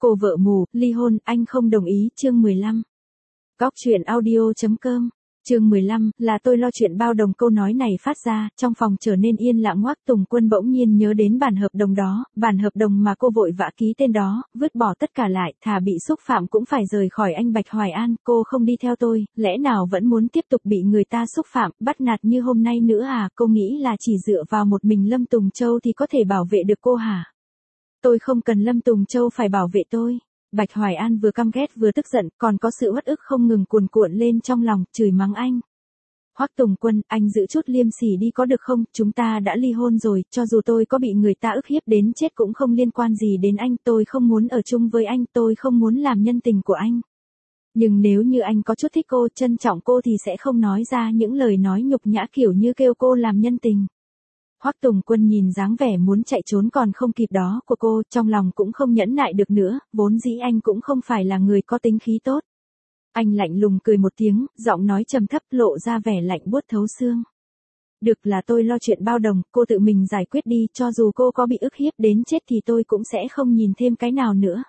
Cô vợ mù, ly hôn, anh không đồng ý, chương 15. Góc truyện audio.com. Chương 15, là tôi lo chuyện bao đồng. Câu nói này phát ra, trong phòng trở nên yên lặng. Hoắc Tùng Quân bỗng nhiên nhớ đến bản hợp đồng đó, bản hợp đồng mà cô vội vã ký tên đó, vứt bỏ tất cả lại, thà bị xúc phạm cũng phải rời khỏi anh Bạch Hoài An. Cô không đi theo tôi, lẽ nào vẫn muốn tiếp tục bị người ta xúc phạm, bắt nạt như hôm nay nữa à? Cô nghĩ là chỉ dựa vào một mình Lâm Tùng Châu thì có thể bảo vệ được cô hả? Tôi không cần Lâm Tùng Châu phải bảo vệ tôi. Bạch Hoài An vừa căm ghét vừa tức giận, còn có sự uất ức không ngừng cuồn cuộn lên trong lòng, chửi mắng anh. Hoắc Tùng Quân, anh giữ chút liêm sỉ đi có được không? Chúng ta đã ly hôn rồi, cho dù tôi có bị người ta ức hiếp đến chết cũng không liên quan gì đến anh. Tôi không muốn ở chung với anh, tôi không muốn làm nhân tình của anh. Nhưng nếu như anh có chút thích cô, trân trọng cô thì sẽ không nói ra những lời nói nhục nhã kiểu như kêu cô làm nhân tình. Hoắc Tùng Quân nhìn dáng vẻ muốn chạy trốn còn không kịp đó của cô, trong lòng cũng không nhẫn nại được nữa, vốn dĩ anh cũng không phải là người có tính khí tốt. Anh lạnh lùng cười một tiếng, giọng nói trầm thấp lộ ra vẻ lạnh buốt thấu xương. Được, là tôi lo chuyện bao đồng, cô tự mình giải quyết đi, cho dù cô có bị ức hiếp đến chết thì tôi cũng sẽ không nhìn thêm cái nào nữa.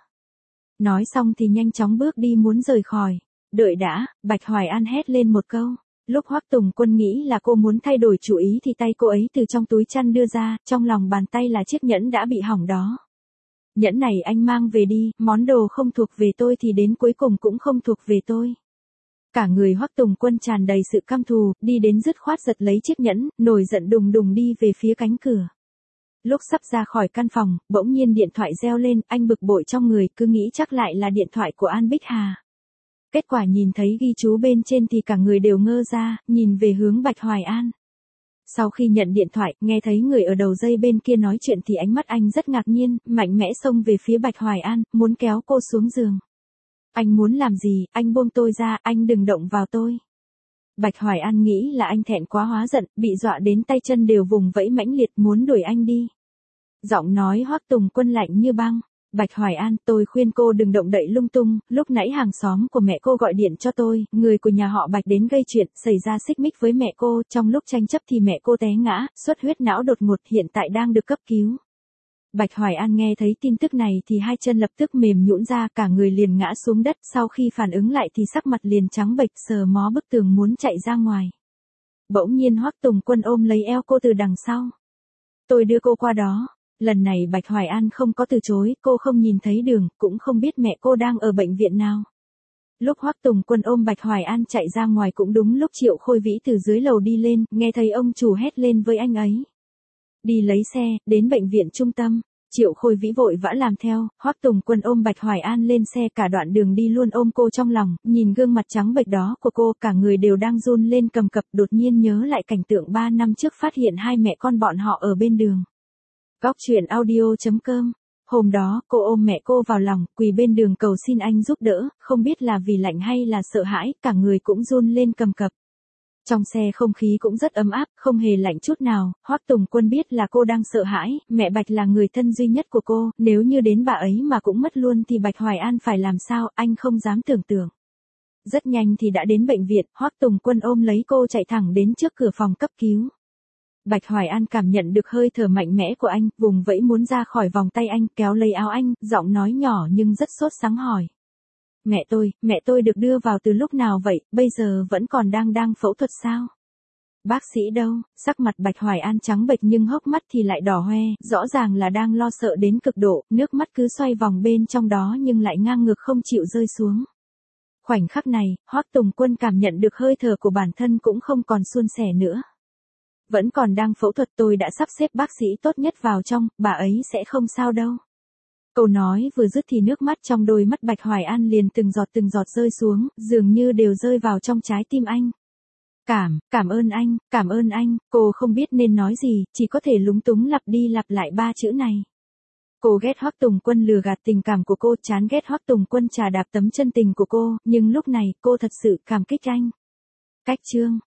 Nói xong thì nhanh chóng bước đi muốn rời khỏi. Đợi đã, Bạch Hoài An hét lên một câu. Lúc Hoắc Tùng Quân nghĩ là cô muốn thay đổi chủ ý thì tay cô ấy từ trong túi chăn đưa ra, trong lòng bàn tay là chiếc nhẫn đã bị hỏng đó. Nhẫn này anh mang về đi, món đồ không thuộc về tôi thì đến cuối cùng cũng không thuộc về tôi. Cả người Hoắc Tùng Quân tràn đầy sự căm thù, đi đến dứt khoát giật lấy chiếc nhẫn, nổi giận đùng đùng đi về phía cánh cửa. Lúc sắp ra khỏi căn phòng, bỗng nhiên điện thoại reo lên, anh bực bội trong người, cứ nghĩ chắc lại là điện thoại của An Bích Hà. Kết quả nhìn thấy ghi chú bên trên thì cả người đều ngơ ra, nhìn về hướng Bạch Hoài An. Sau khi nhận điện thoại, nghe thấy người ở đầu dây bên kia nói chuyện thì ánh mắt anh rất ngạc nhiên, mạnh mẽ xông về phía Bạch Hoài An, muốn kéo cô xuống giường. Anh muốn làm gì? Anh buông tôi ra, anh đừng động vào tôi. Bạch Hoài An nghĩ là anh thẹn quá hóa giận, bị dọa đến tay chân đều vùng vẫy mãnh liệt muốn đuổi anh đi. Giọng nói Hoắc Tùng Quân lạnh như băng. Bạch Hoài An, tôi khuyên cô đừng động đậy lung tung, lúc nãy hàng xóm của mẹ cô gọi điện cho tôi, người của nhà họ Bạch đến gây chuyện, xảy ra xích mích với mẹ cô, trong lúc tranh chấp thì mẹ cô té ngã, xuất huyết não đột ngột, hiện tại đang được cấp cứu. Bạch Hoài An nghe thấy tin tức này thì hai chân lập tức mềm nhũn ra, cả người liền ngã xuống đất, sau khi phản ứng lại thì sắc mặt liền trắng bệch, sờ mó bức tường muốn chạy ra ngoài. Bỗng nhiên Hoắc Tùng Quân ôm lấy eo cô từ đằng sau. Tôi đưa cô qua đó. Lần này Bạch Hoài An không có từ chối, cô không nhìn thấy đường, cũng không biết mẹ cô đang ở bệnh viện nào. Lúc Hoắc Tùng Quân ôm Bạch Hoài An chạy ra ngoài cũng đúng lúc Triệu Khôi Vĩ từ dưới lầu đi lên, nghe thấy ông chủ hét lên với anh ấy. Đi lấy xe, đến bệnh viện trung tâm. Triệu Khôi Vĩ vội vã làm theo, Hoắc Tùng Quân ôm Bạch Hoài An lên xe, cả đoạn đường đi luôn ôm cô trong lòng, nhìn gương mặt trắng bệch đó của cô, cả người đều đang run lên cầm cập, đột nhiên nhớ lại cảnh tượng 3 năm trước phát hiện hai mẹ con bọn họ ở bên đường. Góc truyện audio.com. Hôm đó, cô ôm mẹ cô vào lòng, quỳ bên đường cầu xin anh giúp đỡ, không biết là vì lạnh hay là sợ hãi, cả người cũng run lên cầm cập. Trong xe không khí cũng rất ấm áp, không hề lạnh chút nào. Hoắc Tùng Quân biết là cô đang sợ hãi, mẹ Bạch là người thân duy nhất của cô, nếu như đến bà ấy mà cũng mất luôn thì Bạch Hoài An phải làm sao, anh không dám tưởng tượng. Rất nhanh thì đã đến bệnh viện, Hoắc Tùng Quân ôm lấy cô chạy thẳng đến trước cửa phòng cấp cứu. Bạch Hoài An cảm nhận được hơi thở mạnh mẽ của anh, vùng vẫy muốn ra khỏi vòng tay anh, kéo lấy áo anh, giọng nói nhỏ nhưng rất sốt sắng hỏi. Mẹ tôi được đưa vào từ lúc nào vậy, bây giờ vẫn còn đang phẫu thuật sao? Bác sĩ đâu? Sắc mặt Bạch Hoài An trắng bệch nhưng hốc mắt thì lại đỏ hoe, rõ ràng là đang lo sợ đến cực độ, nước mắt cứ xoay vòng bên trong đó nhưng lại ngang ngược không chịu rơi xuống. Khoảnh khắc này, Hoắc Tùng Quân cảm nhận được hơi thở của bản thân cũng không còn suôn sẻ nữa. Vẫn còn đang phẫu thuật, tôi đã sắp xếp bác sĩ tốt nhất vào trong, bà ấy sẽ không sao đâu. Câu nói vừa dứt thì nước mắt trong đôi mắt Bạch Hoài An liền từng giọt rơi xuống, dường như đều rơi vào trong trái tim anh. Cảm ơn anh, cô không biết nên nói gì, chỉ có thể lúng túng lặp đi lặp lại 3 chữ này. Cô ghét Hoắc Tùng Quân lừa gạt tình cảm của cô, chán ghét Hoắc Tùng Quân trà đạp tấm chân tình của cô, nhưng lúc này cô thật sự cảm kích anh. Cách chương